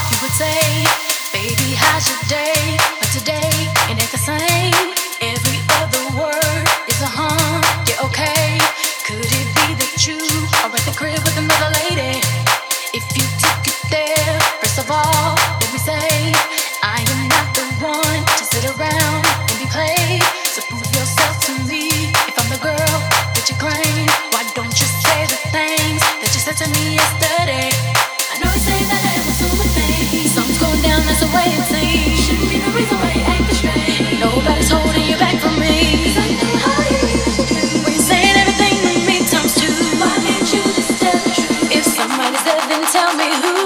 you would say, baby, how's your day? But today, it ain't the same. Every other word is a yeah, okay. Could it be that you are at the crib with another lady? If you took it there, first of all, let me say, I am not the one to sit around and be played. So prove yourself to me. If I'm the girl that you claim, why don't you say the things that you said to me yesterday? I know you say that I am assuming things. Something's going down, that's the way it seems. Shouldn't be the reason why you acting strange. Nobody's holding you back from me. 'Cause I know how you used to do. When you're saying everything to me times two, why can't you just tell the truth? If somebody's there, then tell me who.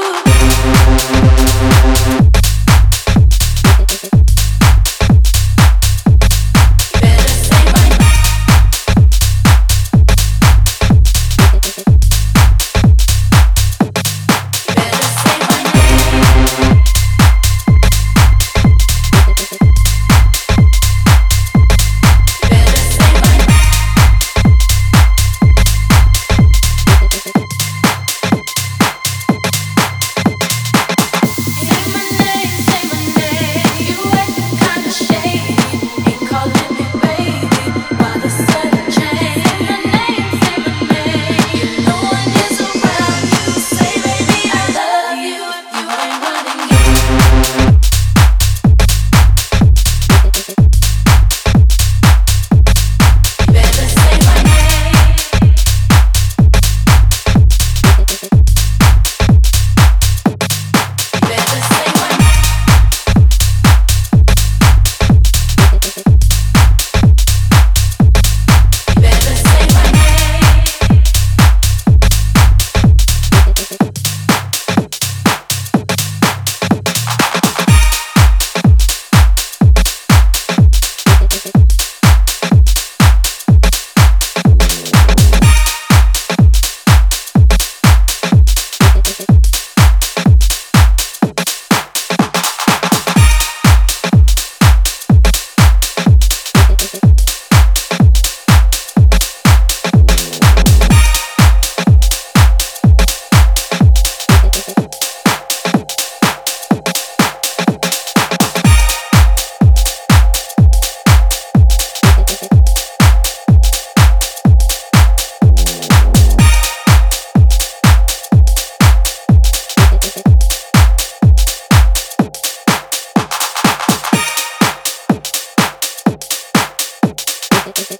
Thank you.